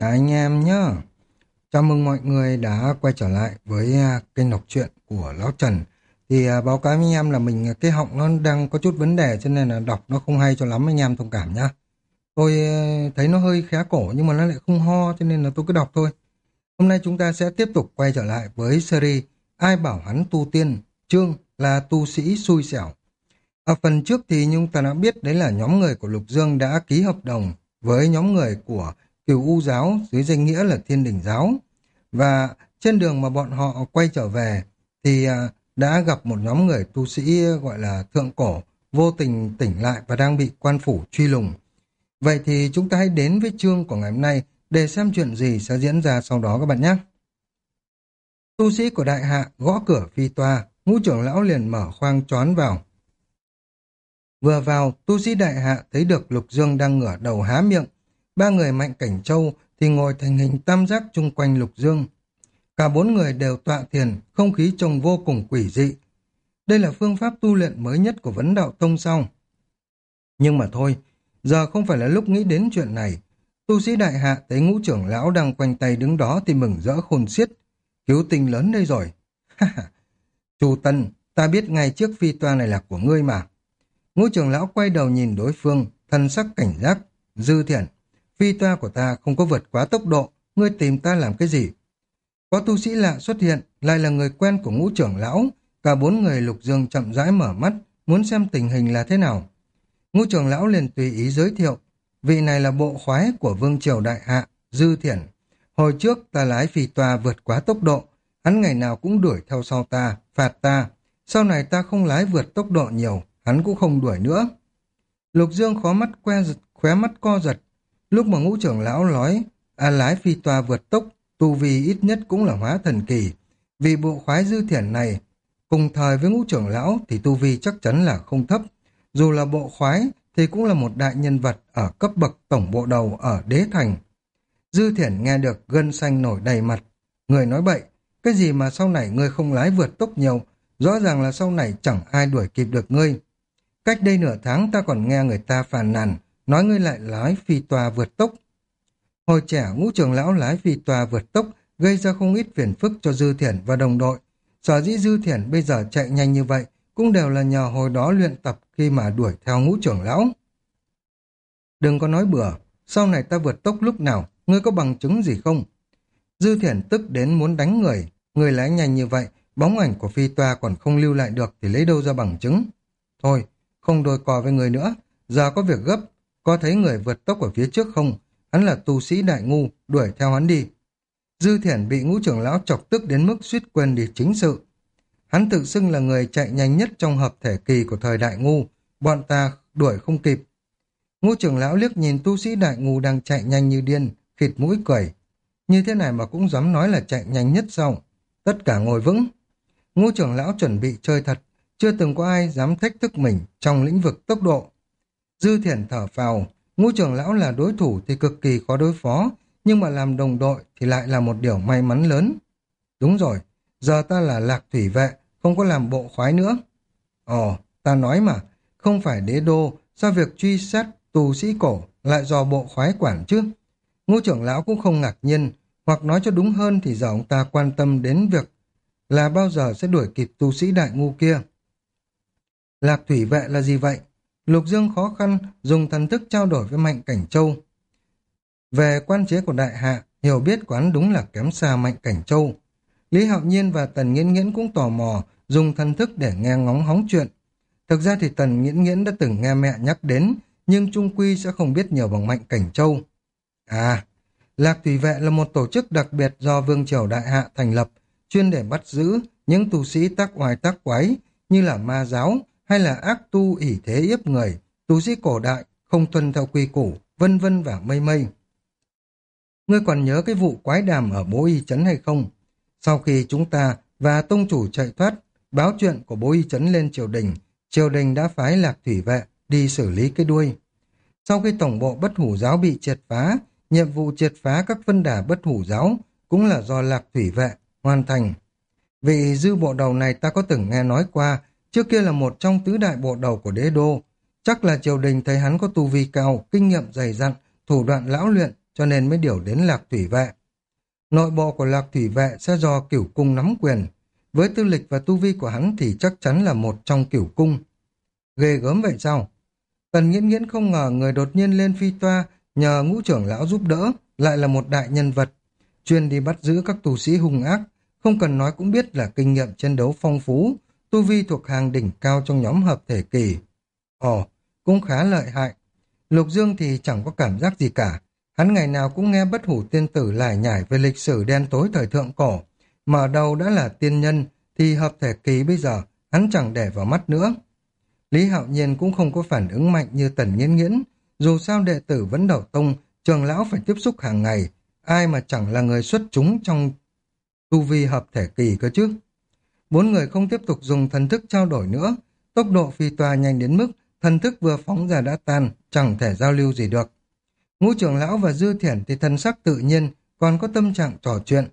Anh em nhá, chào mừng mọi người đã quay trở lại với kênh đọc truyện của Lão Trần. Báo cáo với anh em là cái họng nó đang có chút vấn đề cho nên là đọc nó không hay cho lắm, anh em thông cảm nhá. Tôi thấy nó hơi khá cổ nhưng mà nó lại không ho cho nên là tôi cứ đọc thôi. Hôm nay chúng ta sẽ tiếp tục quay trở lại với series Ai bảo hắn tu tiên, chương là tu sĩ xui xẻo. Ở phần trước thì chúng ta đã biết đấy là nhóm người của Lục Dương đã ký hợp đồng với nhóm người của Cửu U giáo dưới danh nghĩa là Thiên Đình giáo. Và trên đường mà bọn họ quay trở về thì đã gặp một nhóm người tu sĩ gọi là thượng cổ vô tình tỉnh lại và đang bị quan phủ truy lùng. Vậy thì chúng ta hãy đến với chương của ngày hôm nay để xem chuyện gì sẽ diễn ra sau đó các bạn nhé. Tu sĩ của đại hạ gõ cửa phi toa, ngũ trưởng lão liền mở khoang choán vào. Vừa vào, tu sĩ đại hạ thấy được Lục Dương đang ngửa đầu há miệng. Ba người Mạnh Cảnh Châu thì ngồi thành hình tam giác chung quanh Lục Dương. Cả bốn người đều tọa thiền, không khí trông vô cùng quỷ dị. Đây là phương pháp tu luyện mới nhất của Vấn Đạo Tông sao? Nhưng mà thôi, giờ không phải là lúc nghĩ đến chuyện này. Tu sĩ đại hạ thấy ngũ trưởng lão đang quanh tay đứng đó thì mừng rỡ khôn xiết. Cứu tinh lớn đây rồi. Chu Tân, ta biết ngay trước phi toa này là của ngươi mà. Ngũ trưởng lão quay đầu nhìn đối phương, thân sắc cảnh giác. Dư Thiện, phi toa của ta không có vượt quá tốc độ, ngươi tìm ta làm cái gì? Có tu sĩ lạ xuất hiện, lại là người quen của ngũ trưởng lão. Cả bốn người Lục Dương chậm rãi mở mắt, muốn xem tình hình là thế nào. Ngũ trưởng lão liền tùy ý giới thiệu, vị này là bộ khoái của Vương Triều Đại Hạ, Dư Thiện. Hồi trước ta lái phi toa vượt quá tốc độ, hắn ngày nào cũng đuổi theo sau ta, phạt ta. Sau này ta không lái vượt tốc độ nhiều, hắn cũng không đuổi nữa. Lục Dương khóe mắt co giật. Lúc mà ngũ trưởng lão nói lái phi toa vượt tốc, tu vi ít nhất cũng là hóa thần kỳ. Vì bộ khoái Dư Thiển này cùng thời với ngũ trưởng lão thì tu vi chắc chắn là không thấp. Dù là bộ khoái thì cũng là một đại nhân vật ở cấp bậc tổng bộ đầu ở đế thành. Dư Thiển nghe được gân xanh nổi đầy mặt. Người nói bậy, cái gì mà sau này ngươi không lái vượt tốc nhiều, rõ ràng là sau này chẳng ai đuổi kịp được ngươi. Cách đây nửa tháng ta còn nghe người ta phàn nàn, nói ngươi lại lái phi toa vượt tốc. Hồi trẻ ngũ trưởng lão lái phi toa vượt tốc gây ra không ít phiền phức cho Dư Thiển và đồng đội. Sở dĩ Dư Thiển bây giờ chạy nhanh như vậy cũng đều là nhờ hồi đó luyện tập khi mà đuổi theo ngũ trưởng lão. Đừng có nói bừa, sau này ta vượt tốc lúc nào, ngươi có bằng chứng gì không? Dư Thiển tức đến muốn đánh người, người lái nhanh như vậy, bóng ảnh của phi toa còn không lưu lại được thì lấy đâu ra bằng chứng. Thôi, không đôi cò với người nữa, giờ có việc gấp, có thấy người vượt tốc ở phía trước không? Hắn là tu sĩ đại ngu, đuổi theo hắn đi. Dư Thiển bị ngũ trưởng lão chọc tức đến mức suýt quên đi chính sự. Hắn tự xưng là người chạy nhanh nhất trong hợp thể kỳ của thời đại ngu, bọn ta đuổi không kịp. Ngũ trưởng lão liếc nhìn tu sĩ đại ngu đang chạy nhanh như điên, khịt mũi cười. Như thế này mà cũng dám nói là chạy nhanh nhất sao? Tất cả ngồi vững. Ngũ trưởng lão chuẩn bị chơi thật, chưa từng có ai dám thách thức mình trong lĩnh vực tốc độ. Dư Thiển thở phào, ngũ trưởng lão là đối thủ thì cực kỳ khó đối phó, nhưng mà làm đồng đội thì lại là một điều may mắn lớn. Đúng rồi, giờ ta là Lạc Thủy Vệ, không có làm bộ khoái nữa. Ồ, ta nói mà, không phải đế đô, sao việc truy sát tù sĩ cổ lại do bộ khoái quản chứ? Ngũ trưởng lão cũng không ngạc nhiên, hoặc nói cho đúng hơn thì giờ ông ta quan tâm đến việc là bao giờ sẽ đuổi kịp tu sĩ đại ngu kia. Lạc Thủy Vệ là gì vậy? Lục Dương khó khăn dùng thần thức trao đổi với Mạnh Cảnh Châu. Về quan chế của đại hạ, hiểu biết của hắn đúng là kém xa Mạnh Cảnh Châu. Lý Hạo Nhiên và Tần Nghiễn Nghiễn cũng tò mò dùng thần thức để nghe ngóng hóng chuyện. Thực ra thì Tần Nghiễn Nghiễn đã từng nghe mẹ nhắc đến, nhưng chung quy sẽ không biết nhiều bằng Mạnh Cảnh Châu. Lạc Thủy Vệ là một tổ chức đặc biệt do Vương Triều Đại Hạ thành lập, chuyên để bắt giữ những tu sĩ tác oai tác quái như là ma giáo hay là ác tu ỷ thế yếp người, tu sĩ cổ đại không tuân theo quy củ, vân vân và mây mây. Ngươi còn nhớ cái vụ quái đàm ở Bố Y Trấn hay không? Sau khi chúng ta và tông chủ chạy thoát, báo chuyện của Bố Y Trấn lên triều đình đã phái Lạc Thủy Vệ đi xử lý cái đuôi. Sau khi tổng bộ Bất Hủ Giáo bị triệt phá, nhiệm vụ triệt phá các phân đà Bất Hủ Giáo cũng là do Lạc Thủy Vệ hoàn thành. Vị dư bộ đầu này ta có từng nghe nói qua, trước kia là một trong tứ đại bộ đầu của đế đô. Chắc là triều đình thấy hắn có tu vi cao, kinh nghiệm dày dặn, thủ đoạn lão luyện cho nên mới điều đến Lạc Thủy Vệ. Nội bộ của Lạc Thủy Vệ sẽ do Cửu Cung nắm quyền. Với tư lịch và tu vi của hắn thì chắc chắn là một trong Cửu Cung. Ghê gớm vậy sao? Tần Nghiễn Nghiễn không ngờ người đột nhiên lên phi toa nhờ Ngũ trưởng lão giúp đỡ lại là một đại nhân vật, chuyên đi bắt giữ các tu sĩ hung ác, không cần nói cũng biết là kinh nghiệm chiến đấu phong phú, tu vi thuộc hàng đỉnh cao trong nhóm hợp thể kỳ. Ồ, cũng khá lợi hại. Lục Dương thì chẳng có cảm giác gì cả. Hắn ngày nào cũng nghe Bất Hủ Tiên Tử lải nhải về lịch sử đen tối thời thượng cổ. Mở đầu đã là tiên nhân, thì hợp thể kỳ bây giờ hắn chẳng để vào mắt nữa. Lý Hạo Nhiên cũng không có phản ứng mạnh như Tần Nghiễn Nghiễn. Dù sao đệ tử Vấn Đẩu Tông, trường lão phải tiếp xúc hàng ngày. Ai mà chẳng là người xuất chúng trong tu vi hợp thể kỳ cơ chứ. Bốn người không tiếp tục dùng thần thức trao đổi nữa. Tốc độ phi toa nhanh đến mức thần thức vừa phóng ra đã tan, chẳng thể giao lưu gì được. Ngũ trưởng lão và Dư Thiển thì thân sắc tự nhiên, còn có tâm trạng trò chuyện.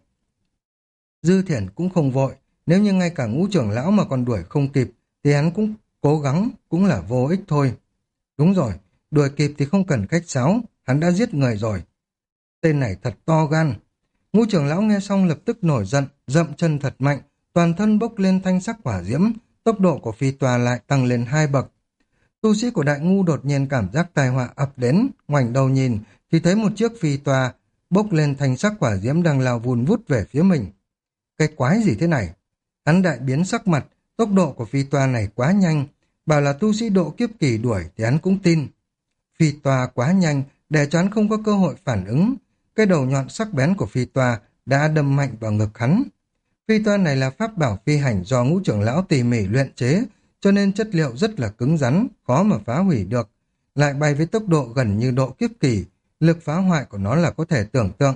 Dư Thiển cũng không vội, nếu như ngay cả Ngũ trưởng lão mà còn đuổi không kịp, thì hắn cũng cố gắng, cũng là vô ích thôi. Đúng rồi, đuổi kịp thì không cần khách sáo, hắn đã giết người rồi. Tên này thật to gan. Ngũ trưởng lão nghe xong lập tức nổi giận, dậm chân thật mạnh, toàn thân bốc lên thanh sắc hỏa diễm, tốc độ của phi tòa lại tăng lên 2 bậc. Tu sĩ của Đại Ngu đột nhiên cảm giác tai họa ập đến, ngoảnh đầu nhìn thì thấy một chiếc phi tòa bốc lên thanh sắc hỏa diễm đang lao vùn vút về phía mình. Cái quái gì thế này? Hắn đại biến sắc mặt, tốc độ của phi tòa này quá nhanh, bảo là tu sĩ độ kiếp kỳ đuổi thì hắn cũng tin. Phi tòa quá nhanh, để cho hắn không có cơ hội phản ứng. Cái đầu nhọn sắc bén của phi tòa đã đâm mạnh vào ngực hắn. Phi toa này là pháp bảo phi hành do Ngũ trưởng lão tỉ mỉ luyện chế, cho nên chất liệu rất là cứng rắn, khó mà phá hủy được. Lại bay với tốc độ gần như độ kiếp kỳ, lực phá hoại của nó là có thể tưởng tượng.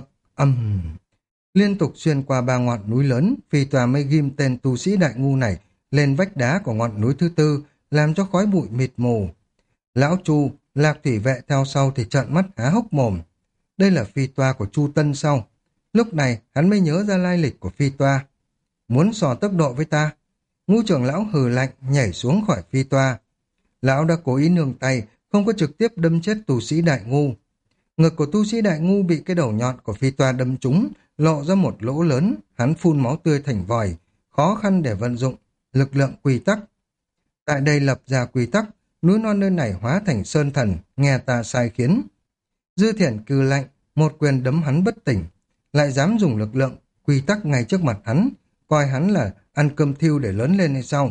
Liên tục xuyên qua 3 ngọn núi lớn, phi tòa mới ghim tên tu sĩ Đại Ngu này lên vách đá của ngọn núi thứ tư, làm cho khói bụi mịt mù. Lão Chu, Lạc Thủy Vệ theo sau thì trợn mắt há hốc mồm. Đây là phi toa của Chu Tân sau. Lúc này hắn mới nhớ ra lai lịch của phi toa. Muốn sò tốc độ với ta? Ngũ trưởng lão hừ lạnh nhảy xuống khỏi phi toa. Lão đã cố ý nương tay, không có trực tiếp đâm chết tu sĩ Đại Ngu. Ngực của tu sĩ Đại Ngu bị cái đầu nhọn của phi toa đâm trúng, lộ ra một lỗ lớn, hắn phun máu tươi thành vòi, khó khăn để vận dụng lực lượng quy tắc. Tại đây lập ra quy tắc, núi non nơi này hóa thành sơn thần, nghe ta sai khiến. Dư Thiển cư lạnh, một quyền đấm hắn bất tỉnh, lại dám dùng lực lượng quy tắc ngay trước mặt hắn, coi hắn là ăn cơm thiêu để lớn lên hay sao?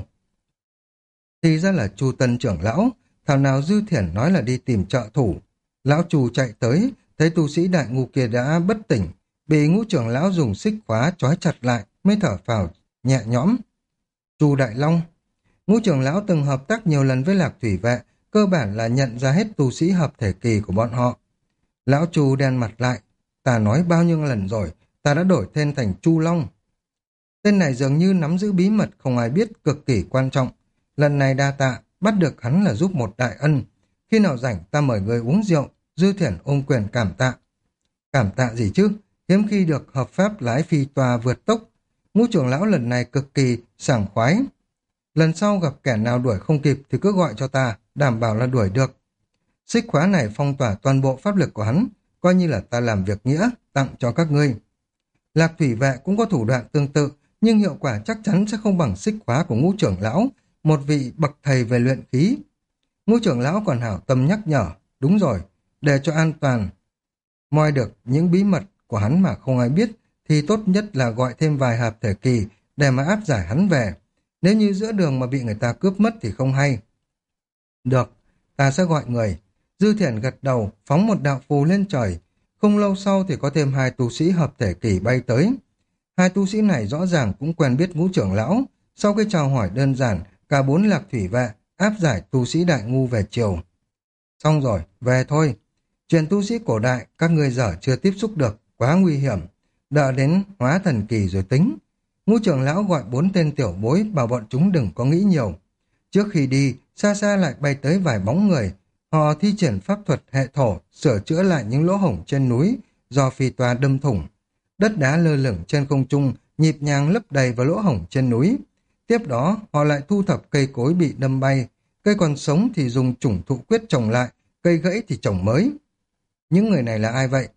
Thì ra là Chu Tân trưởng lão, thảo nào Dư Thiển nói là đi tìm trợ thủ. Lão Chu chạy tới, thấy tu sĩ Đại Ngu kia đã bất tỉnh, bị Ngũ trưởng lão dùng xích khóa trói chặt lại, mới thở phào nhẹ nhõm. Chu Đại Long. Ngũ trưởng lão từng hợp tác nhiều lần với Lạc Thủy Vệ, cơ bản là nhận ra hết tu sĩ hợp thể kỳ của bọn họ. Lão Chu đen mặt lại, ta nói bao nhiêu lần rồi, ta đã đổi tên thành Chu Long. Tên này dường như nắm giữ bí mật không ai biết, cực kỳ quan trọng. Lần này đa tạ, bắt được hắn là giúp một đại ân. Khi nào rảnh ta mời người uống rượu. Dư Thiển ôm quyền cảm tạ. Cảm tạ gì chứ? Hiếm khi được hợp pháp lái phi tòa vượt tốc. Ngũ trưởng lão lần này cực kỳ sảng khoái. Lần sau gặp kẻ nào đuổi không kịp thì cứ gọi cho ta, đảm bảo là đuổi được. Xích khóa này phong tỏa toàn bộ pháp lực của hắn, coi như là ta làm việc nghĩa, tặng cho các ngươi. Lạc Thủy Vệ cũng có thủ đoạn tương tự, nhưng hiệu quả chắc chắn sẽ không bằng xích khóa của Ngũ trưởng lão, một vị bậc thầy về luyện khí. Ngũ trưởng lão còn hảo tâm nhắc nhở, đúng rồi, để cho an toàn. Moi được những bí mật của hắn mà không ai biết, thì tốt nhất là gọi thêm vài hợp thể kỳ để mà áp giải hắn về. Nếu như giữa đường mà bị người ta cướp mất thì không hay. Được, ta sẽ gọi người. Dư Thiển gật đầu, phóng một đạo phù lên trời. Không lâu sau thì có thêm 2 tu sĩ hợp thể kỳ bay tới. 2 tu sĩ này rõ ràng cũng quen biết Ngũ trưởng lão. Sau khi chào hỏi đơn giản, cả 4 Lạc Thủy Vệ áp giải tu sĩ Đại Ngu về chiều. Xong rồi, về thôi. Chuyện tu sĩ cổ đại các ngươi dở chưa tiếp xúc được, quá nguy hiểm. Đợi đến hóa thần kỳ rồi tính. Ngũ trưởng lão gọi 4 tên tiểu bối, bảo bọn chúng đừng có nghĩ nhiều. Trước khi đi, xa xa lại bay tới vài bóng người. Họ thi triển pháp thuật hệ thổ, sửa chữa lại những lỗ hổng trên núi do phi toa đâm thủng. Đất đá lơ lửng trên không trung, nhịp nhàng lấp đầy vào lỗ hổng trên núi. Tiếp đó, họ lại thu thập cây cối bị đâm bay. Cây còn sống thì dùng chủng thụ quyết trồng lại, cây gãy thì trồng mới. Những người này là ai vậy?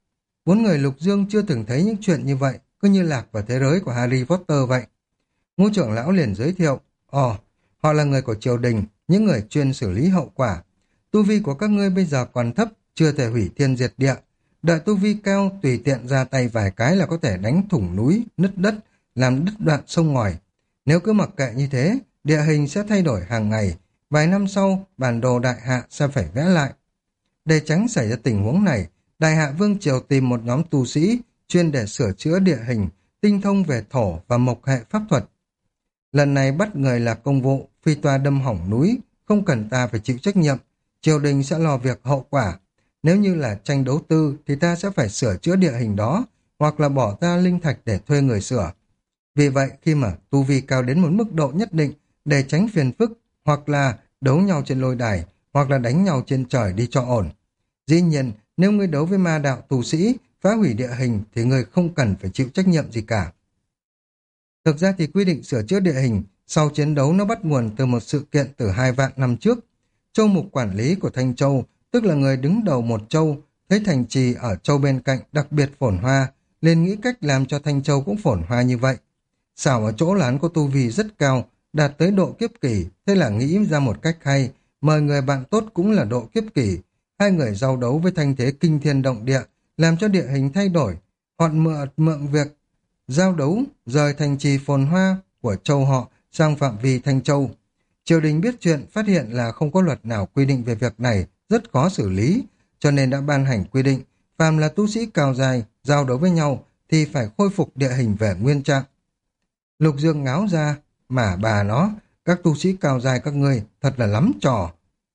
Bốn người Lục Dương chưa từng thấy những chuyện như vậy, cứ như lạc vào thế giới của Harry Potter vậy. Ngũ trưởng lão liền giới thiệu, họ là người của triều đình, những người chuyên xử lý hậu quả. Tu vi của các ngươi bây giờ còn thấp, chưa thể hủy thiên diệt địa. Đợi tu vi cao, tùy tiện ra tay vài cái là có thể đánh thủng núi, nứt đất, làm đứt đoạn sông ngòi. Nếu cứ mặc kệ như thế, địa hình sẽ thay đổi hàng ngày. Vài năm sau, bản đồ đại hạ sẽ phải vẽ lại. Để tránh xảy ra tình huống này, Đại Hạ Vương Triều tìm một nhóm tu sĩ chuyên để sửa chữa địa hình, tinh thông về thổ và mộc hệ pháp thuật. Lần này bắt người là công vụ, phi toa đâm hỏng núi, không cần ta phải chịu trách nhiệm. Triều đình sẽ lo việc hậu quả. Nếu như là tranh đấu tư thì ta sẽ phải sửa chữa địa hình đó, hoặc là bỏ ra linh thạch để thuê người sửa. Vì vậy, khi mà tu vi cao đến một mức độ nhất định, để tránh phiền phức, hoặc là đấu nhau trên lôi đài, hoặc là đánh nhau trên trời đi cho ổn. Dĩ nhiên, nếu ngươi đấu với ma đạo tu sĩ, phá hủy địa hình thì ngươi không cần phải chịu trách nhiệm gì cả. Thực ra thì quy định sửa chữa địa hình sau chiến đấu nó bắt nguồn từ một sự kiện từ 2 vạn năm trước. Châu mục quản lý của Thanh Châu, tức là người đứng đầu một châu, thấy thành trì ở châu bên cạnh đặc biệt phồn hoa, nên nghĩ cách làm cho Thanh Châu cũng phồn hoa như vậy. Xảo ở chỗ là hắn có tu vi rất cao, đạt tới độ kiếp kỳ, thế là nghĩ ra một cách hay, mời người bạn tốt cũng là độ kiếp kỳ. Hai người giao đấu với thanh thế kinh thiên động địa, làm cho địa hình thay đổi. Họ mượn việc giao đấu rời thành trì phồn hoa của châu họ sang phạm vi Thanh Châu. Triều đình biết chuyện, phát hiện là không có luật nào quy định về việc này, rất khó xử lý, cho nên đã ban hành quy định, phàm là tu sĩ cao dài giao đấu với nhau thì phải khôi phục địa hình về nguyên trạng. Lục Dương ngáo ra, mà bà nó, các tu sĩ cao dài các ngươi thật là lắm trò.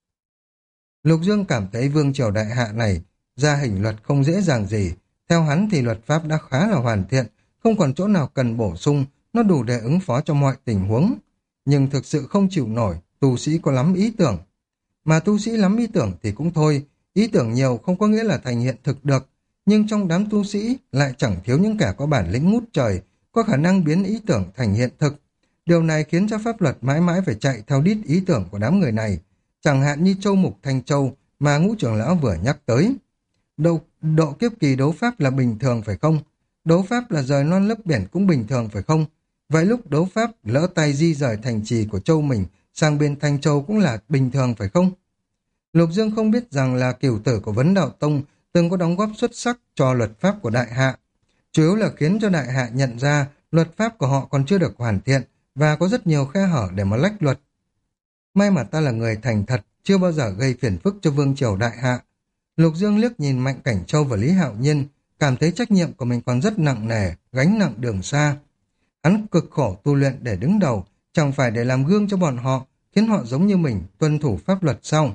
Lục Dương cảm thấy vương triều đại hạ này ra hình luật không dễ dàng gì. Theo hắn thì luật pháp đã khá là hoàn thiện, không còn chỗ nào cần bổ sung, nó đủ để ứng phó cho mọi tình huống. Nhưng thực sự không chịu nổi, tu sĩ có lắm ý tưởng. Mà tu sĩ lắm ý tưởng thì cũng thôi, ý tưởng nhiều không có nghĩa là thành hiện thực được. Nhưng trong đám tu sĩ lại chẳng thiếu những kẻ có bản lĩnh ngút trời, có khả năng biến ý tưởng thành hiện thực. Điều này khiến cho pháp luật mãi mãi phải chạy theo đít ý tưởng của đám người này. Chẳng hạn như Châu Mục Thanh Châu mà ngũ trưởng lão vừa nhắc tới. Độ kiếp kỳ đấu pháp là bình thường phải không? Đấu pháp là rời non lấp biển cũng bình thường phải không? Vậy lúc đấu pháp lỡ tay di rời thành trì của châu mình sang bên Thanh Châu cũng là bình thường phải không? Lục Dương không biết rằng là cửu tử của Vấn Đạo Tông từng có đóng góp xuất sắc cho luật pháp của Đại Hạ. Chủ yếu là khiến cho Đại Hạ nhận ra luật pháp của họ còn chưa được hoàn thiện và có rất nhiều khe hở để mà lách luật. May mà ta là người thành thật, chưa bao giờ gây phiền phức cho vương triều Đại Hạ. Lục Dương liếc nhìn Mạnh Cảnh Châu và Lý Hạo Nhiên, cảm thấy trách nhiệm của mình còn rất nặng nề, gánh nặng đường xa. Hắn cực khổ tu luyện để đứng đầu, chẳng phải để làm gương cho bọn họ, khiến họ giống như mình, tuân thủ pháp luật sau.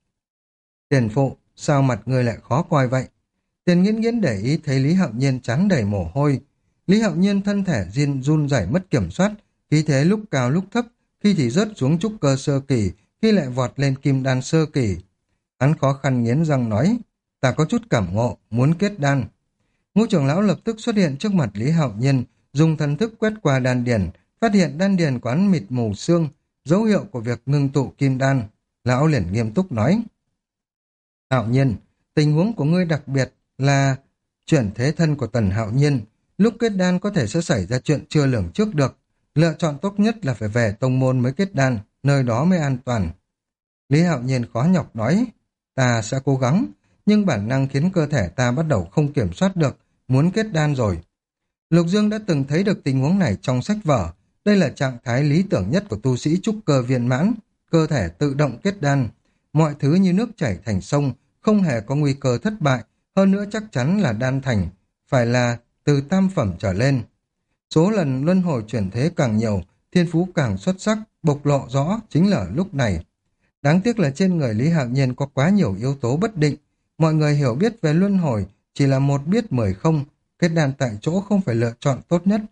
Tiền phụ, sao mặt người lại khó coi vậy? Tiền Nghiễn Nghiễn để ý thấy Lý Hạo Nhiên trán đầy mồ hôi. Lý Hạo Nhiên thân thể run rẩy mất kiểm soát, khí thế lúc cao lúc thấp, khi thì rớt xuống trúc cơ sơ kỳ, khi lại vọt lên kim đan sơ kỳ. Hắn khó khăn nghiến răng nói, ta có chút cảm ngộ, muốn kết đan. Ngũ trưởng lão lập tức xuất hiện trước mặt Lý Hạo Nhiên, dùng thần thức quét qua đan điền, phát hiện đan điền của hắn mịt mù xương, dấu hiệu của việc ngưng tụ kim đan. Lão liền nghiêm túc nói, Hạo Nhiên, tình huống của ngươi đặc biệt là chuyển thế thân của Tần Hạo Nhiên. Lúc kết đan có thể sẽ xảy ra chuyện chưa lường trước được. Lựa chọn tốt nhất là phải về tông môn mới kết đan, nơi đó mới an toàn. Lý Hạo Nhiên khó nhọc nói, ta sẽ cố gắng, nhưng bản năng khiến cơ thể ta bắt đầu không kiểm soát được, muốn kết đan rồi. Lục Dương đã từng thấy được tình huống này trong sách vở. Đây là trạng thái lý tưởng nhất của tu sĩ trúc cơ viên mãn, cơ thể tự động kết đan. Mọi thứ như nước chảy thành sông, không hề có nguy cơ thất bại, hơn nữa chắc chắn là đan thành, phải là từ tam phẩm trở lên. Số lần luân hồi chuyển thế càng nhiều, thiên phú càng xuất sắc, bộc lộ rõ chính là lúc này. Đáng tiếc là trên người Lý Hạo Nhiên có quá nhiều yếu tố bất định. Mọi người hiểu biết về luân hồi chỉ là một biết 10 không, kết đan tại chỗ không phải lựa chọn tốt nhất.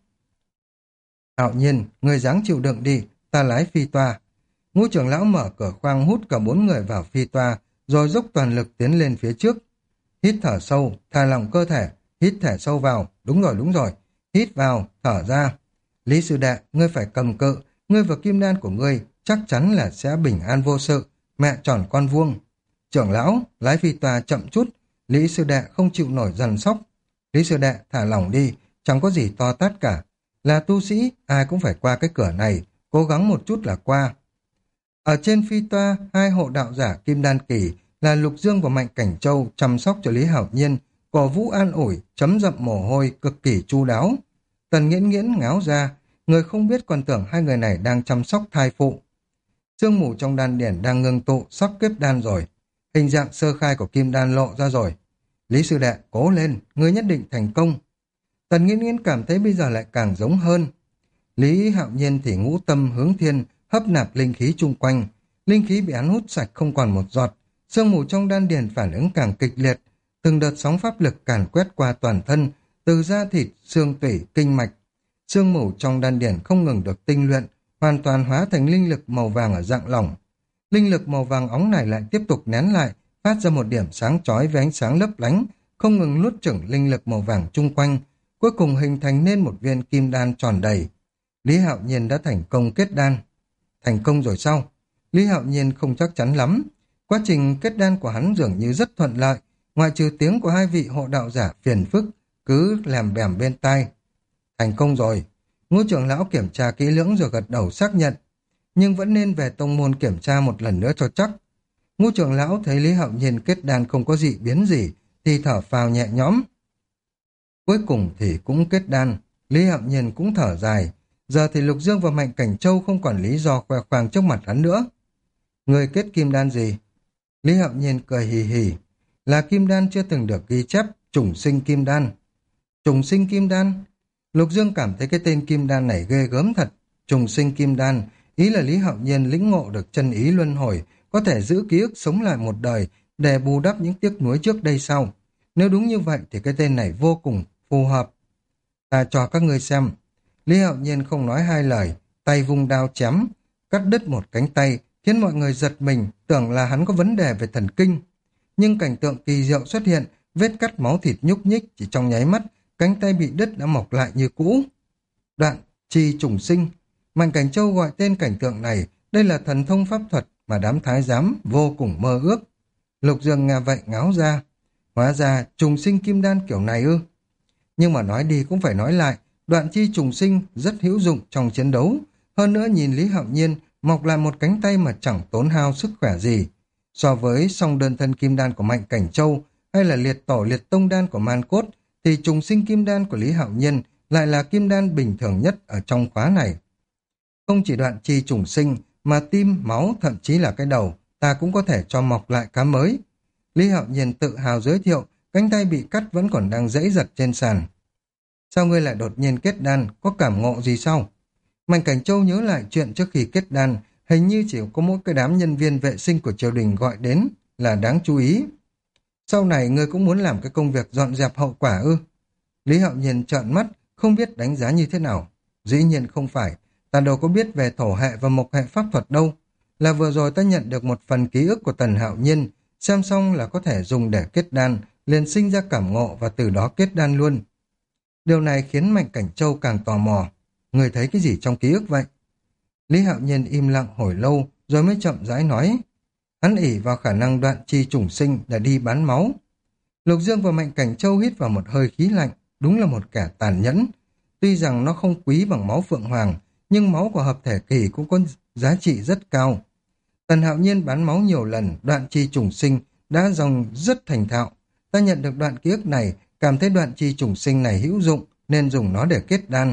Hạo Nhiên, người dáng chịu đựng đi, ta lái phi toa. Ngũ trưởng lão mở cửa khoang hút cả 4 người vào phi toa, rồi dốc toàn lực tiến lên phía trước. Hít thở sâu, thả lỏng cơ thể, hít thở sâu vào, đúng rồi, hít vào, thở ra. Lý sư đệ, ngươi phải cầm cự, ngươi và kim đan của ngươi chắc chắn là sẽ bình an vô sự, mẹ tròn con vuông. Trưởng lão, lái phi toa chậm chút, Lý sư đệ không chịu nổi dằn sóc. Lý sư đệ, thả lỏng đi, chẳng có gì to tát cả. Là tu sĩ, ai cũng phải qua cái cửa này, cố gắng một chút là qua. Ở trên phi toa, hai hộ đạo giả Kim Đan Kỳ là Lục Dương và Mạnh Cảnh Châu chăm sóc cho Lý Hạo Nhiên, cổ vũ an ủi, chấm dậm mồ hôi, cực kỳ chu đáo. Tần Nghiễn Nghiễn ngáo ra, người không biết còn tưởng hai người này đang chăm sóc thai phụ. Sương mù trong đan điển đang ngưng tụ, sắp kết đan rồi. Hình dạng sơ khai của kim đan lộ ra rồi. Lý sư đệ, cố lên, ngươi nhất định thành công. Tần Nghiễn Nghiễn cảm thấy bây giờ lại càng giống hơn. Lý Hạo Nhiên thì ngũ tâm hướng thiên, hấp nạp linh khí chung quanh. Linh khí bị hắn hút sạch không còn một giọt. Sương mù trong đan điền phản ứng càng kịch liệt. Từng đợt sóng pháp lực càn quét qua toàn thân, từ da thịt, xương tủy, kinh mạch. Sương mù trong đan điền không ngừng được tinh luyện, hoàn toàn hóa thành linh lực màu vàng ở dạng lỏng. Linh lực màu vàng óng này lại tiếp tục nén lại, phát ra một điểm sáng chói với ánh sáng lấp lánh, không ngừng nuốt chửng linh lực màu vàng chung quanh, cuối cùng hình thành nên một viên kim đan tròn đầy. Lý Hạo Nhiên đã thành công kết đan. Thành công rồi sao? Lý Hạo Nhiên không chắc chắn lắm. Quá trình kết đan của hắn dường như rất thuận lợi, ngoại trừ tiếng của hai vị hộ đạo giả phiền phức, cứ làm bèm bên tai. Thành công rồi. Ngũ trưởng lão kiểm tra kỹ lưỡng rồi gật đầu xác nhận. Nhưng vẫn nên về tông môn kiểm tra một lần nữa cho chắc. Ngũ trưởng lão thấy Lý Hạo Nhiên kết đan không có dị biến gì, thì thở phào nhẹ nhõm. Cuối cùng thì cũng kết đan, Lý Hạo Nhiên cũng thở dài. Giờ thì Lục Dương và Mạnh Cảnh Châu không còn lý do khoe khoang trước mặt hắn nữa. Người kết kim đan gì? Lý Hạo Nhiên cười hì hì. Là kim đan chưa từng được ghi chép, trùng sinh kim đan. Trùng sinh kim đan? Lục Dương cảm thấy cái tên kim đan này ghê gớm thật. Trùng sinh kim đan, ý là Lý Hạo Nhiên lĩnh ngộ được chân ý luân hồi, có thể giữ ký ức sống lại một đời để bù đắp những tiếc nuối trước đây sau. Nếu đúng như vậy thì cái tên này vô cùng phù hợp. Ta cho các ngươi xem. Lý Hạo Nhiên không nói hai lời, tay vung đao chém, cắt đứt một cánh tay, khiến mọi người giật mình, tưởng là hắn có vấn đề về thần kinh. Nhưng cảnh tượng kỳ diệu xuất hiện, vết cắt máu thịt nhúc nhích, chỉ trong nháy mắt, cánh tay bị đứt đã mọc lại như cũ. Đoạn chi trùng sinh. Mạnh Cảnh Châu gọi tên cảnh tượng này, đây là thần thông pháp thuật mà đám thái giám vô cùng mơ ước. Lục Dương nghe vậy ngáo ra. Hóa ra trùng sinh kim đan kiểu này ư? Nhưng mà nói đi cũng phải nói lại, đoạn chi trùng sinh rất hữu dụng trong chiến đấu. Hơn nữa nhìn Lý Hạo Nhiên mọc lại một cánh tay mà chẳng tốn hao sức khỏe gì. So với song đơn thân kim đan của Mạnh Cảnh Châu hay là liệt tổ liệt tông đan của Man Cốt, thì trùng sinh kim đan của Lý Hạo Nhiên lại là kim đan bình thường nhất ở trong khóa này. Không chỉ đoạn chi trùng sinh, mà tim, máu, thậm chí là cái đầu, ta cũng có thể cho mọc lại cá mới. Lý Hạo Nhiên tự hào giới thiệu, cánh tay bị cắt vẫn còn đang giãy giật trên sàn. Sao ngươi lại đột nhiên kết đan, có cảm ngộ gì sao? Mạnh Cảnh Châu nhớ lại chuyện trước khi kết đan, hình như chỉ có mỗi cái đám nhân viên vệ sinh của triều đình gọi đến là đáng chú ý. Sau này ngươi cũng muốn làm cái công việc dọn dẹp hậu quả ư? Lý Hạo Nhiên trợn mắt, không biết đánh giá như thế nào. Dĩ nhiên không phải, ta đâu có biết về thổ hệ và mộc hệ pháp thuật đâu. Là vừa rồi ta nhận được một phần ký ức của Tần Hạo Nhiên, xem xong là có thể dùng để kết đan, liền sinh ra cảm ngộ và từ đó kết đan luôn. Điều này khiến Mạnh Cảnh Châu càng tò mò. Người thấy cái gì trong ký ức vậy? Lý Hạo Nhiên im lặng hồi lâu, rồi mới chậm rãi nói. Hắn ỷ vào khả năng đoạn chi trùng sinh để đi bán máu. Lục Dương và Mạnh Cảnh Châu hít vào một hơi khí lạnh, đúng là một kẻ tàn nhẫn. Tuy rằng nó không quý bằng máu Phượng Hoàng, nhưng máu của hợp thể kỳ cũng có giá trị rất cao. Tần Hạo Nhiên bán máu nhiều lần, đoạn chi trùng sinh đã dòng rất thành thạo. Ta nhận được đoạn ký ức này, cảm thấy đoạn chi trùng sinh này hữu dụng, nên dùng nó để kết đan.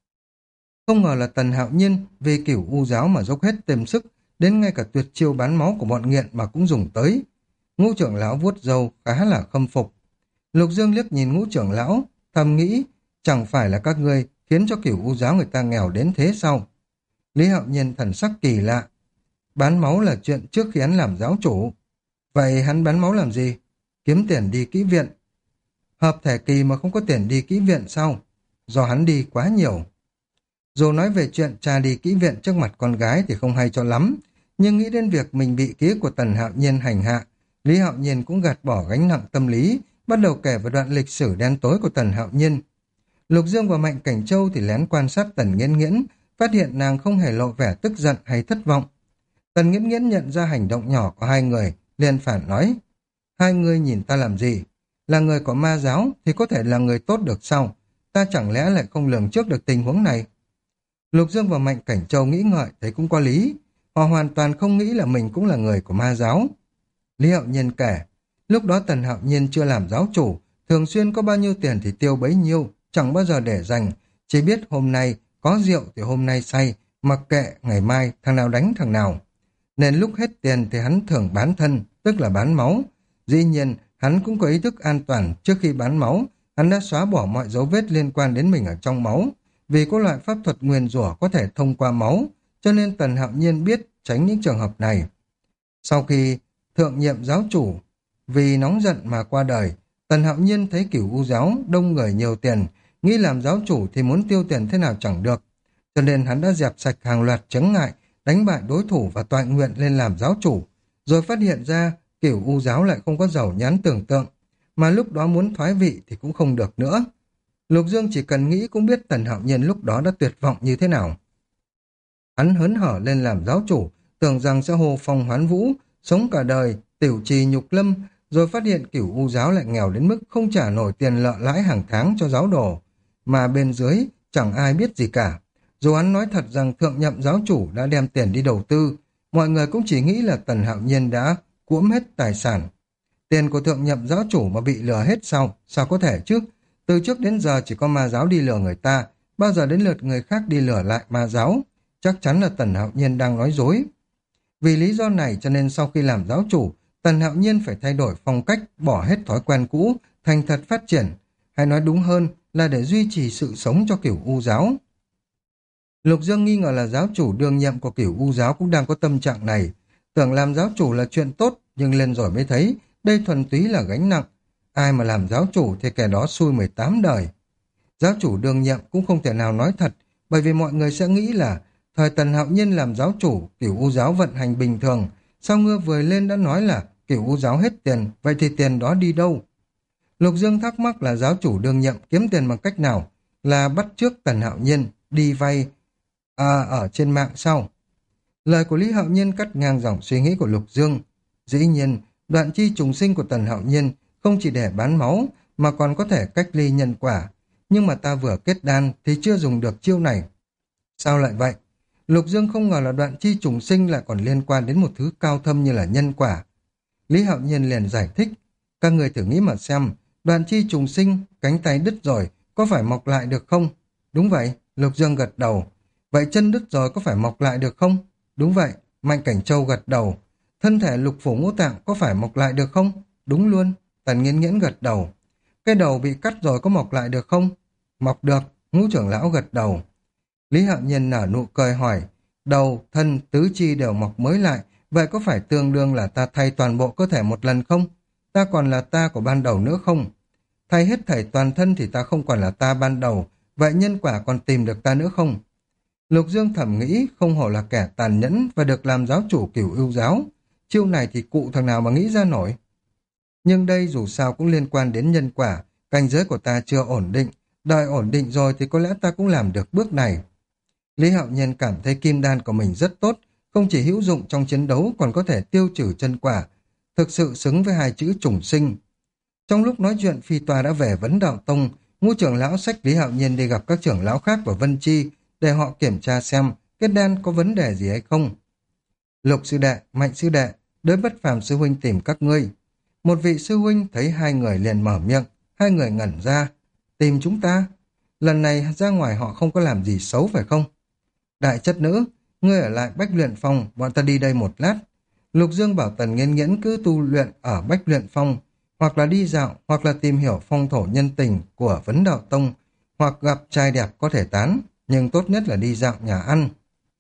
Không ngờ là Tần Hạo Nhiên vì Cửu U giáo mà dốc hết tiềm sức, đến ngay cả tuyệt chiêu bán máu của bọn nghiện mà cũng dùng tới. Ngũ trưởng lão vuốt râu khá là khâm phục. Lục Dương liếc nhìn ngũ trưởng lão, thầm nghĩ, chẳng phải là các ngươi khiến cho Cửu U giáo người ta nghèo đến thế sao? Lý Hạo Nhiên thần sắc kỳ lạ. Bán máu là chuyện trước khi hắn làm giáo chủ. Vậy hắn bán máu làm gì? Kiếm tiền đi kỹ viện. Hợp thể kỳ mà không có tiền đi kỹ viện sao? Do hắn đi quá nhiều. Dù nói về chuyện cha đi kỹ viện trước mặt con gái thì không hay cho lắm, nhưng nghĩ đến việc mình bị ký của Tần Hạo Nhiên hành hạ, Lý Hạo Nhiên cũng gạt bỏ gánh nặng tâm lý, bắt đầu kể về đoạn lịch sử đen tối của Tần Hạo Nhiên. Lục Dương và Mạnh Cảnh Châu thì lén quan sát Tần Nghiễn Nghiễn, phát hiện nàng không hề lộ vẻ tức giận hay thất vọng. Tần Nghiễn Nghiễn nhận ra hành động nhỏ của hai người, liền phản nói, hai người nhìn ta làm gì? là người của ma giáo thì có thể là người tốt được sao? Ta chẳng lẽ lại không lường trước được tình huống này? Lục Dương và Mạnh Cảnh Châu nghĩ ngợi thấy cũng có lý. Họ hoàn toàn không nghĩ là mình cũng là người của ma giáo. Lý Hạo Nhiên kể, lúc đó Tần Hạo Nhiên chưa làm giáo chủ, thường xuyên có bao nhiêu tiền thì tiêu bấy nhiêu, chẳng bao giờ để dành, chỉ biết hôm nay có rượu thì hôm nay say, mặc kệ ngày mai thằng nào đánh thằng nào. Nên lúc hết tiền thì hắn thường bán thân, tức là bán máu. Dĩ nhiên, hắn cũng có ý thức an toàn, trước khi bán máu, hắn đã xóa bỏ mọi dấu vết liên quan đến mình ở trong máu, vì có loại pháp thuật nguyền rủa có thể thông qua máu, cho nên Tần Hạo Nhiên biết tránh những trường hợp này. Sau khi thượng nhiệm giáo chủ vì nóng giận mà qua đời, Tần Hạo Nhiên thấy Cửu U giáo đông người nhiều tiền, nghĩ làm giáo chủ thì muốn tiêu tiền thế nào chẳng được, cho nên hắn đã dẹp sạch hàng loạt chướng ngại, đánh bại đối thủ và toại nguyện lên làm giáo chủ, rồi phát hiện ra Cửu U giáo lại không có giàu nhán tưởng tượng, mà lúc đó muốn thoái vị thì cũng không được nữa. Lục Dương chỉ cần nghĩ cũng biết Tần Hạo Nhiên lúc đó đã tuyệt vọng như thế nào. Hắn hớn hở lên làm giáo chủ, tưởng rằng sẽ hồ phong hoán vũ, sống cả đời, tiểu trì nhục lâm, rồi phát hiện Cửu U giáo lại nghèo đến mức không trả nổi tiền lợ lãi hàng tháng cho giáo đồ, mà bên dưới chẳng ai biết gì cả. Dù hắn nói thật rằng thượng nhậm giáo chủ đã đem tiền đi đầu tư, mọi người cũng chỉ nghĩ là Tần Hạo Nhiên đã cuỗm hết tài sản. Tiền của thượng nhậm giáo chủ mà bị lừa hết sao có thể chứ? Từ trước đến giờ chỉ có ma giáo đi lừa người ta, bao giờ đến lượt người khác đi lừa lại ma giáo. Chắc chắn là Tần Hạo Nhiên đang nói dối. Vì lý do này cho nên sau khi làm giáo chủ, Tần Hạo Nhiên phải thay đổi phong cách, bỏ hết thói quen cũ, thành thật phát triển. Hay nói đúng hơn là để duy trì sự sống cho Cửu U giáo. Lục Dương nghi ngờ là giáo chủ đương nhiệm của Cửu U giáo cũng đang có tâm trạng này. Tưởng làm giáo chủ là chuyện tốt, nhưng lên rồi mới thấy đây thuần túy là gánh nặng. Ai mà làm giáo chủ thì kẻ đó xui 18 đời. Giáo chủ đương nhiệm cũng không thể nào nói thật, bởi vì mọi người sẽ nghĩ là thời Tần Hạo Nhiên làm giáo chủ, Cửu U giáo vận hành bình thường. Sao ngưa vừa lên đã nói là Cửu U giáo hết tiền, vậy thì tiền đó đi đâu? Lục Dương thắc mắc là giáo chủ đương nhiệm kiếm tiền bằng cách nào? Là bắt chước Tần Hạo Nhiên đi vay ở trên mạng sau. Lời của Lý Hạo Nhiên cắt ngang dòng suy nghĩ của Lục Dương. Dĩ nhiên, đoạn chi trùng sinh của Tần Hạo Nhiên không chỉ để bán máu mà còn có thể cách ly nhân quả. Nhưng mà ta vừa kết đan thì chưa dùng được chiêu này. Sao lại vậy? Lục Dương không ngờ là đoạn chi trùng sinh lại còn liên quan đến một thứ cao thâm như là nhân quả. Lý Hạo Nhiên liền giải thích. Các người thử nghĩ mà xem, đoạn chi trùng sinh, cánh tay đứt rồi, có phải mọc lại được không? Đúng vậy, Lục Dương gật đầu. Vậy chân đứt rồi có phải mọc lại được không? Đúng vậy, Mạnh Cảnh Châu gật đầu. Thân thể lục phủ ngũ tạng có phải mọc lại được không? Đúng luôn, Tần Nghiễn Nghiễn gật đầu. Cái đầu bị cắt rồi có mọc lại được không? Mọc được, Ngũ trưởng lão gật đầu. Lý Hạo Nhiên nở nụ cười hỏi, đầu, thân, tứ chi đều mọc mới lại, vậy có phải tương đương là ta thay toàn bộ cơ thể một lần không? Ta còn là ta của ban đầu nữa không? Thay hết thảy toàn thân thì ta không còn là ta ban đầu, vậy nhân quả còn tìm được ta nữa không? Lục Dương thầm nghĩ không hổ là kẻ tàn nhẫn và được làm giáo chủ Cửu Ưu giáo. Chiêu này thì cụ thằng nào mà nghĩ ra nổi. Nhưng đây dù sao cũng liên quan đến nhân quả, cảnh giới của ta chưa ổn định, đợi ổn định rồi thì có lẽ ta cũng làm được bước này. Lý Hạo Nhiên cảm thấy kim đan của mình rất tốt, không chỉ hữu dụng trong chiến đấu còn có thể tiêu trừ chân quả, thực sự xứng với hai chữ trùng sinh. Trong lúc nói chuyện, Phi Toa đã về Vấn Đạo Tông, Ngũ trưởng lão xách Lý Hạo Nhiên đi gặp các trưởng lão khác và Vân Chi để họ kiểm tra xem kết đan có vấn đề gì hay không. Lục sư đệ, Mạnh sư đệ, Đới Bất Phàm sư huynh tìm các ngươi. Một vị sư huynh thấy hai người liền mở miệng, hai người ngẩn ra. Tìm chúng ta? Lần này ra ngoài họ không có làm gì xấu phải không? Đại chất nữ, ngươi ở lại Bách Luyện Phong, bọn ta đi đây một lát. Lục Dương bảo Tần Nghiễn Nghiễn cứ tu luyện ở Bách Luyện Phong, hoặc là đi dạo, hoặc là tìm hiểu phong thổ nhân tình của Vấn Đạo Tông, hoặc gặp trai đẹp có thể tán, nhưng tốt nhất là đi dạo nhà ăn.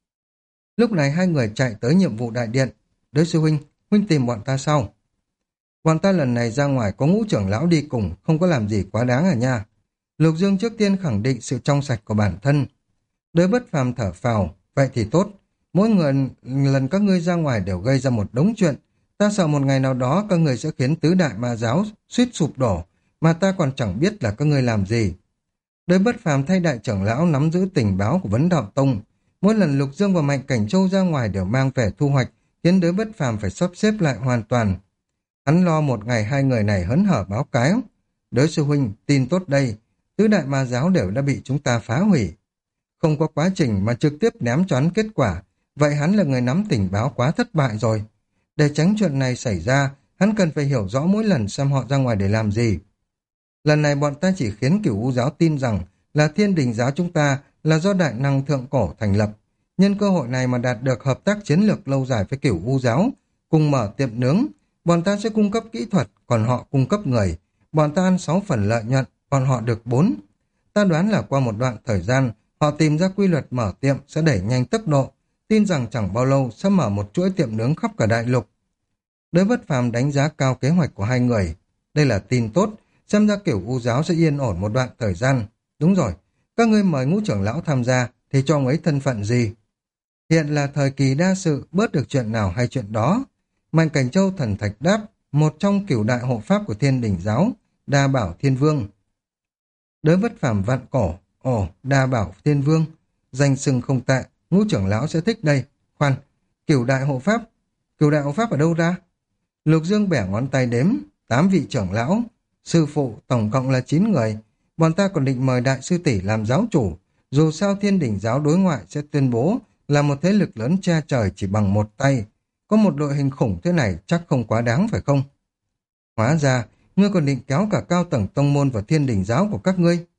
Lúc này hai người chạy tới nhiệm vụ đại điện. Đới sư huynh, huynh tìm bọn ta sau. Bọn ta lần này ra ngoài có Ngũ trưởng lão đi cùng, không có làm gì quá đáng à nha. Lục Dương trước tiên khẳng định sự trong sạch của bản thân. Đới Bất Phàm thở phào, vậy thì tốt. Mỗi người lần các ngươi ra ngoài đều gây ra một đống chuyện. Ta sợ một ngày nào đó các ngươi sẽ khiến tứ đại ma giáo suýt sụp đổ, mà ta còn chẳng biết là các ngươi làm gì. Đới Bất Phàm thay đại trưởng lão nắm giữ tình báo của Vấn Đạo Tông. Mỗi lần Lục Dương và Mạnh Cảnh Châu ra ngoài đều mang về thu hoạch, khiến Đới Bất Phàm phải sắp xếp lại hoàn toàn. Hắn lo một ngày hai người này hớn hở báo cáo. Đới sư huynh, tin tốt đây, tứ đại ma giáo đều đã bị chúng ta phá hủy. Không có quá trình mà trực tiếp ném cho hắn kết quả, vậy hắn là người nắm tình báo quá thất bại rồi. Để tránh chuyện này xảy ra, hắn cần phải hiểu rõ mỗi lần xem họ ra ngoài để làm gì. Lần này bọn ta chỉ khiến Cửu U giáo tin rằng là Thiên Đình giáo chúng ta là do đại năng thượng cổ thành lập. Nhân cơ hội này mà đạt được hợp tác chiến lược lâu dài với Cửu U giáo, cùng mở tiệm nướng, bọn ta sẽ cung cấp kỹ thuật, còn họ cung cấp người. Bọn ta ăn 6 phần lợi nhuận, còn họ được 4. Ta đoán là qua một đoạn thời gian, họ tìm ra quy luật mở tiệm sẽ đẩy nhanh tốc độ, tin rằng chẳng bao lâu sẽ mở một chuỗi tiệm nướng khắp cả đại lục. Đới Bất Phàm đánh giá cao kế hoạch của hai người. Đây là tin tốt, xem ra Cửu U giáo sẽ yên ổn một đoạn thời gian. Đúng rồi, các ngươi mời Ngũ trưởng lão tham gia thì cho ông ấy thân phận gì? Hiện là thời kỳ đa sự, bớt được chuyện nào hay chuyện đó. Mạnh Cảnh Châu thần thạch đáp, một trong cửu đại hộ pháp của Thiên Đình giáo, Đa Bảo Thiên Vương. Đới Bất Phàm vặn cổ, ồ, Đa Bảo Thiên Vương, danh xưng không tệ, Ngũ trưởng lão sẽ thích đây. Khoan, cửu đại hộ pháp ở đâu ra? Lục Dương bẻ ngón tay đếm, 8 vị trưởng lão, sư phụ tổng cộng là 9 người. Bọn ta còn định mời đại sư tỷ làm giáo chủ, dù sao Thiên Đình giáo đối ngoại sẽ tuyên bố là một thế lực lớn che trời chỉ bằng một tay. Có một đội hình khủng thế này chắc không quá đáng phải không? Hóa ra, ngươi còn định kéo cả cao tầng tông môn vào Thiên Đình giáo của các ngươi.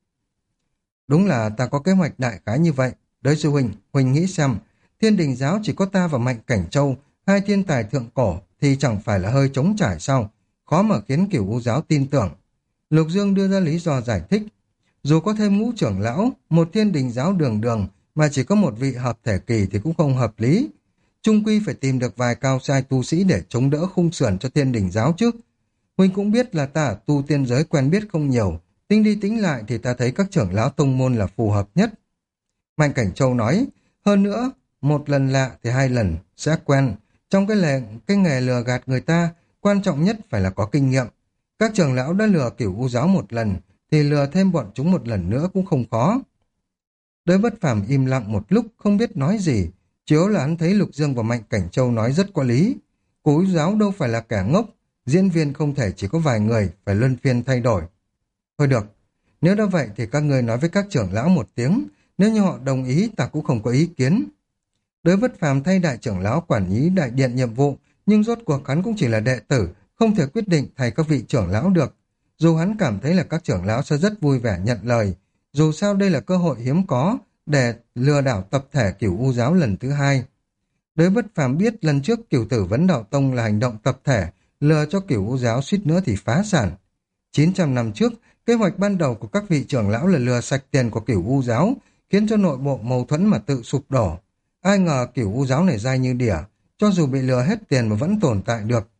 Đúng là ta có kế hoạch đại khái như vậy. Đới sư huynh, huynh nghĩ xem, Thiên Đình giáo chỉ có ta và Mạnh Cảnh Châu, hai thiên tài thượng cổ, thì chẳng phải là hơi trống trải sao? Khó mà khiến Cửu U giáo tin tưởng. Lục Dương đưa ra lý do giải thích. Dù có thêm Ngũ trưởng lão, một Thiên Đình giáo đường đường, mà chỉ có một vị hợp thể kỳ thì cũng không hợp lý. Chung quy phải tìm được vài cao sai tu sĩ để chống đỡ khung sườn cho Thiên Đình giáo chứ. Huynh cũng biết là ta ở tu tiên giới quen biết không nhiều, tính đi tính lại thì ta thấy các trưởng lão tông môn là phù hợp nhất. Mạnh Cảnh Châu nói, hơn nữa, một lần lạ thì hai lần sẽ quen. Trong cái nghề lừa gạt người ta, quan trọng nhất phải là có kinh nghiệm. Các trưởng lão đã lừa Cửu U giáo một lần, thì lừa thêm bọn chúng một lần nữa cũng không khó. Đới Bất Phàm im lặng một lúc không biết nói gì, chiếu là hắn thấy Lục Dương và Mạnh Cảnh Châu nói rất có lý. Cửu U giáo đâu phải là kẻ ngốc, diễn viên không thể chỉ có vài người, phải luân phiên thay đổi. Thôi được, nếu đã vậy thì các ngươi nói với các trưởng lão một tiếng, nếu như họ đồng ý ta cũng không có ý kiến. Đới Bất Phàm thay đại trưởng lão quản lý đại điện nhiệm vụ, nhưng rốt cuộc hắn cũng chỉ là đệ tử, không thể quyết định thay các vị trưởng lão được. Dù hắn cảm thấy là các trưởng lão sẽ rất vui vẻ nhận lời, dù sao đây là cơ hội hiếm có để lừa đảo tập thể Cửu U giáo lần thứ hai. Đới Bất Phàm biết lần trước Cửu Tử Vấn Đạo Tông là hành động tập thể, lừa cho Cửu U giáo suýt nữa thì phá sản. 900 năm trước, kế hoạch ban đầu của các vị trưởng lão là lừa sạch tiền của Cửu U giáo, khiến cho nội bộ mâu thuẫn mà tự sụp đổ. Ai ngờ Cửu U giáo này dai như đỉa, cho dù bị lừa hết tiền mà vẫn tồn tại được.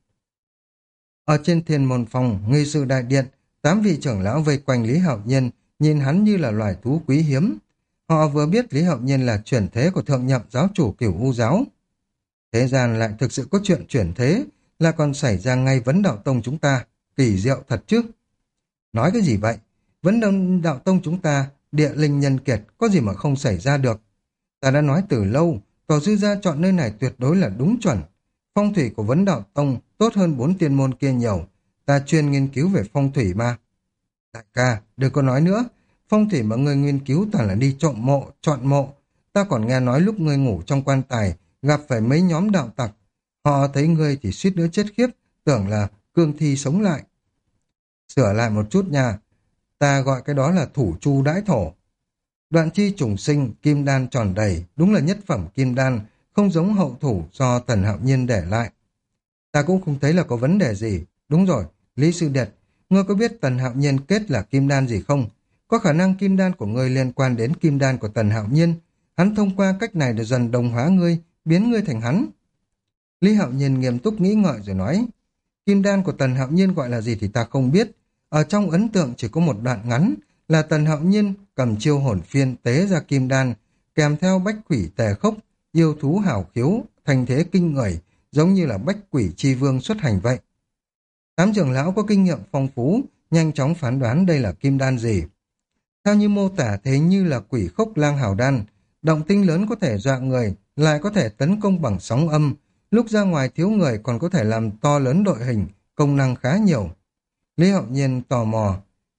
Ở trên Thiên Môn Phòng, nghi sự đại điện, 8 vị trưởng lão vây quanh Lý Hạo Nhiên, nhìn hắn như là loài thú quý hiếm. Họ vừa biết Lý Hạo Nhiên là chuyển thế của thượng nhậm giáo chủ Cửu U giáo. Thế gian lại thực sự có chuyện chuyển thế, là còn xảy ra ngay Vấn Đạo Tông chúng ta, kỳ diệu thật chứ. Nói cái gì vậy? Vấn Đạo Tông chúng ta, địa linh nhân kiệt, có gì mà không xảy ra được. Ta đã nói từ lâu, Tổ sư gia chọn nơi này tuyệt đối là đúng chuẩn. Phong thủy của Vấn Đạo Tông tốt hơn 4 tiên môn kia nhiều. Ta chuyên nghiên cứu về phong thủy mà. Đại ca, đừng có nói nữa. Phong thủy mà ngươi nghiên cứu toàn là đi trộm mộ, chọn mộ. Ta còn nghe nói lúc ngươi ngủ trong quan tài, gặp phải mấy nhóm đạo tặc. Họ thấy ngươi thì suýt nữa chết khiếp, tưởng là cương thi sống lại. Sửa lại một chút nha. Ta gọi cái đó là thủ chu đãi thổ. Đoạn chi trùng sinh, kim đan tròn đầy, đúng là nhất phẩm kim đan, không giống hậu thủ do Tần Hạo Nhiên để lại. Ta cũng không thấy là có vấn đề gì. Đúng rồi, Lý Sư Điệt, ngươi có biết Tần Hạo Nhiên kết là kim đan gì không? Có khả năng kim đan của ngươi liên quan đến kim đan của Tần Hạo Nhiên. Hắn thông qua cách này để dần đồng hóa ngươi, biến ngươi thành hắn. Lý Hạo Nhiên nghiêm túc nghĩ ngợi rồi nói, kim đan của Tần Hạo Nhiên gọi là gì thì ta không biết. Ở trong ấn tượng chỉ có một đoạn ngắn, là Tần Hạo Nhiên cầm chiêu hồn phiên tế ra kim đan, kèm theo bách quỷ tề khốc, yêu thú hào khiếu, thành thế kinh người, giống như là bách quỷ chi vương xuất hành vậy. 8 trưởng lão có kinh nghiệm phong phú, nhanh chóng phán đoán đây là kim đan gì. Theo như mô tả thế như là quỷ khốc lang hào đan, động tinh lớn có thể dọa người, lại có thể tấn công bằng sóng âm, lúc ra ngoài thiếu người còn có thể làm to lớn đội hình, công năng khá nhiều. Lý Hạo Nhiên tò mò,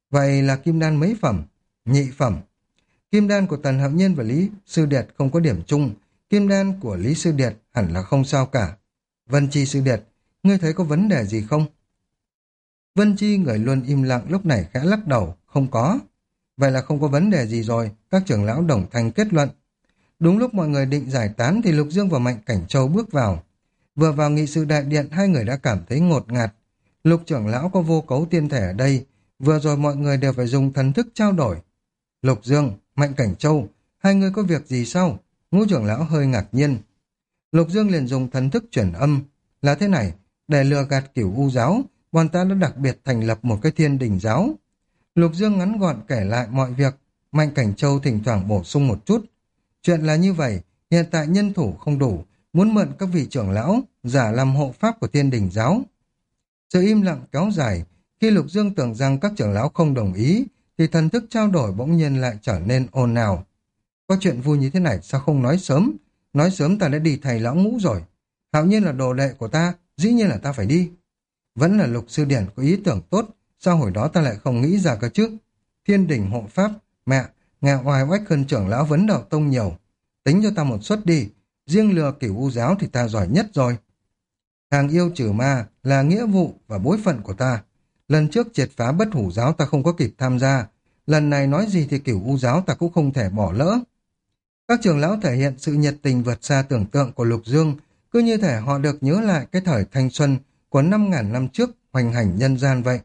Vậy là kim đan mấy phẩm? Nhị phẩm. Kim đan của Tần Hạo Nhiên và Lý Sư Điệt không có điểm chung. Kim đan của Lý Sư Điệt hẳn là không sao cả. Vân Chi Sư Điệt, ngươi thấy có vấn đề gì không? Vân Chi người luôn im lặng lúc này khẽ lắc đầu, không có. Vậy là không có vấn đề gì rồi, các trưởng lão đồng thanh kết luận. Đúng lúc mọi người định giải tán thì Lục Dương và Mạnh Cảnh Châu bước vào. Vừa vào nghị sự đại điện, hai người đã cảm thấy ngột ngạt. Lục trưởng lão có vô cấu tiên thể ở đây, vừa rồi mọi người đều phải dùng thần thức trao đổi. Lục Dương, Mạnh Cảnh Châu, hai người có việc gì sao? Ngũ trưởng lão hơi ngạc nhiên. Lục Dương liền dùng thần thức chuyển âm. Là thế này, để lừa gạt Cửu U giáo, bọn ta đã đặc biệt thành lập một cái thiên đình giáo. Lục Dương ngắn gọn kể lại mọi việc, Mạnh Cảnh Châu thỉnh thoảng bổ sung một chút. Chuyện là như vậy, hiện tại nhân thủ không đủ, muốn mượn các vị trưởng lão, giả làm hộ pháp của thiên đình giáo. Sự im lặng kéo dài, khi Lục Dương tưởng rằng các trưởng lão không đồng ý, thì thần thức trao đổi bỗng nhiên lại trở nên ồn ào. Có chuyện vui như thế này sao không nói sớm ta đã đi thầy lão Ngũ rồi. Hạo Nhiên là đồ đệ của ta, dĩ nhiên là ta phải đi. Vẫn là Lục Sư Điển có ý tưởng tốt, sao hồi đó ta lại không nghĩ ra cơ chứ? Thiên đình hộ pháp, mẹ, nghe oai oách hơn trưởng lão Vấn Đạo Tông nhiều. Tính cho ta một suất đi, riêng lừa Cửu U giáo thì ta giỏi nhất rồi. Hàng yêu trừ ma là nghĩa vụ và bối phận của ta. Lần trước triệt phá Bất Hủ giáo ta không có kịp tham gia, lần này nói gì thì Cửu U giáo ta cũng không thể bỏ lỡ. Các trưởng lão thể hiện sự nhiệt tình vượt xa tưởng tượng của Lục Dương, cứ như thể họ được nhớ lại cái thời thanh xuân của 5.000 năm trước hoành hành nhân gian vậy.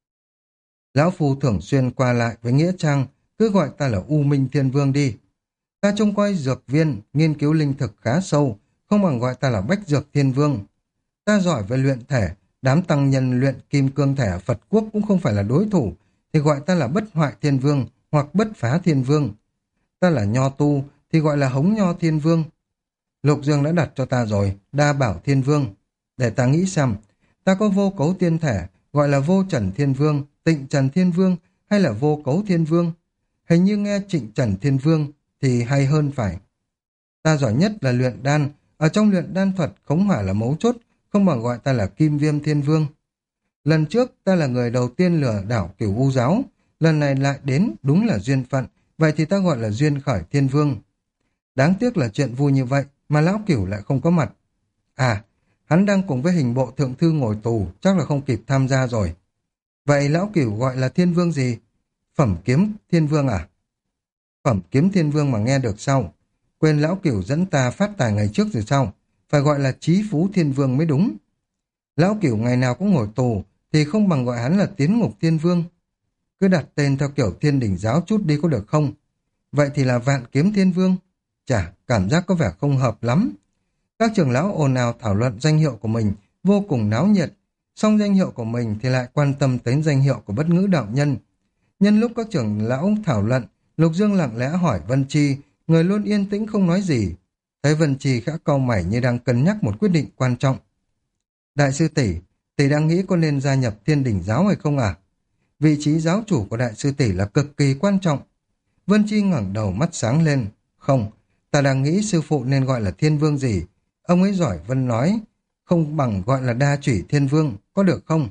Lão Phu thường xuyên qua lại với Nghĩa Trang, cứ gọi ta là U Minh Thiên Vương đi. Ta trông coi dược viên, nghiên cứu linh thực khá sâu, không bằng gọi ta là Bách Dược Thiên Vương. Ta giỏi về luyện thể, đám tăng nhân luyện kim cương thể ở Phật Quốc cũng không phải là đối thủ, thì gọi ta là Bất Hoại Thiên Vương hoặc Bất Phá Thiên Vương. Ta là Nho Tu, thì gọi là Hống Nho Thiên Vương. Lục Dương đã đặt cho ta rồi, Đa Bảo Thiên Vương. Để ta nghĩ xem, ta có vô cấu tiên thể, gọi là Vô Trần Thiên Vương, Tịnh Trần Thiên Vương hay là Vô Cấu Thiên Vương? Hình như nghe Trịnh Trần Thiên Vương thì hay hơn phải. Ta giỏi nhất là luyện đan, ở trong luyện đan thuật khống hỏa là mấu chốt, không bằng gọi ta là Kim Viêm Thiên Vương. Lần trước ta là người đầu tiên lừa đảo Cửu U giáo, lần này lại đến đúng là duyên phận, vậy thì ta gọi là Duyên Khởi Thiên Vương. Đáng tiếc là chuyện vui như vậy mà lão Cửu lại không có mặt. À, hắn đang cùng với hình bộ thượng thư ngồi tù, chắc là không kịp tham gia rồi. Vậy lão Cửu gọi là Thiên Vương gì? Phẩm Kiếm Thiên Vương à? Phẩm Kiếm Thiên Vương mà nghe được sao? Quên lão Cửu dẫn ta phát tài ngày trước rồi sao? Phải gọi là Chí Phú Thiên Vương mới đúng. Lão Cửu ngày nào cũng ngồi tù, thì không bằng gọi hắn là Tiến Ngục Thiên Vương. Cứ đặt tên theo kiểu Thiên Đình giáo chút đi có được không? Vậy thì là Vạn Kiếm Thiên Vương. Chả, cảm giác có vẻ không hợp lắm. Các trưởng lão ồn ào thảo luận danh hiệu của mình, vô cùng náo nhiệt. Song danh hiệu của mình thì lại quan tâm đến danh hiệu của Bất Ngữ đạo nhân. Nhân lúc các trưởng lão thảo luận, Lục Dương lặng lẽ hỏi Vân Chi, người luôn yên tĩnh không nói gì. Thấy Vân Chi khẽ cau mày như đang cân nhắc một quyết định quan trọng. Đại sư tỷ, tỷ đang nghĩ có nên gia nhập Thiên Đình giáo hay không à? Vị trí giáo chủ của đại sư tỷ là cực kỳ quan trọng. Vân Chi ngẩng đầu mắt sáng lên. Không, ta đang nghĩ sư phụ nên gọi là Thiên Vương gì. Ông ấy giỏi Vân nói, không bằng gọi là Đa Chủy Thiên Vương, có được không?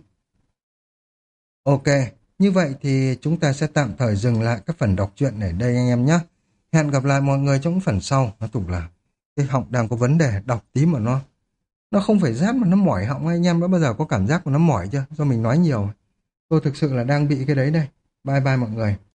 Ok, như vậy thì chúng ta sẽ tạm thời dừng lại các phần đọc truyện ở đây anh em nhé. Hẹn gặp lại mọi người trong những phần sau. Nói chung là cái họng đang có vấn đề, đọc tí mà nó không phải rát mà nó mỏi họng. Anh em đã bao giờ có cảm giác mà nó mỏi chưa? Do mình nói nhiều. Tôi thực sự là đang bị cái đấy đây. Bye bye mọi người.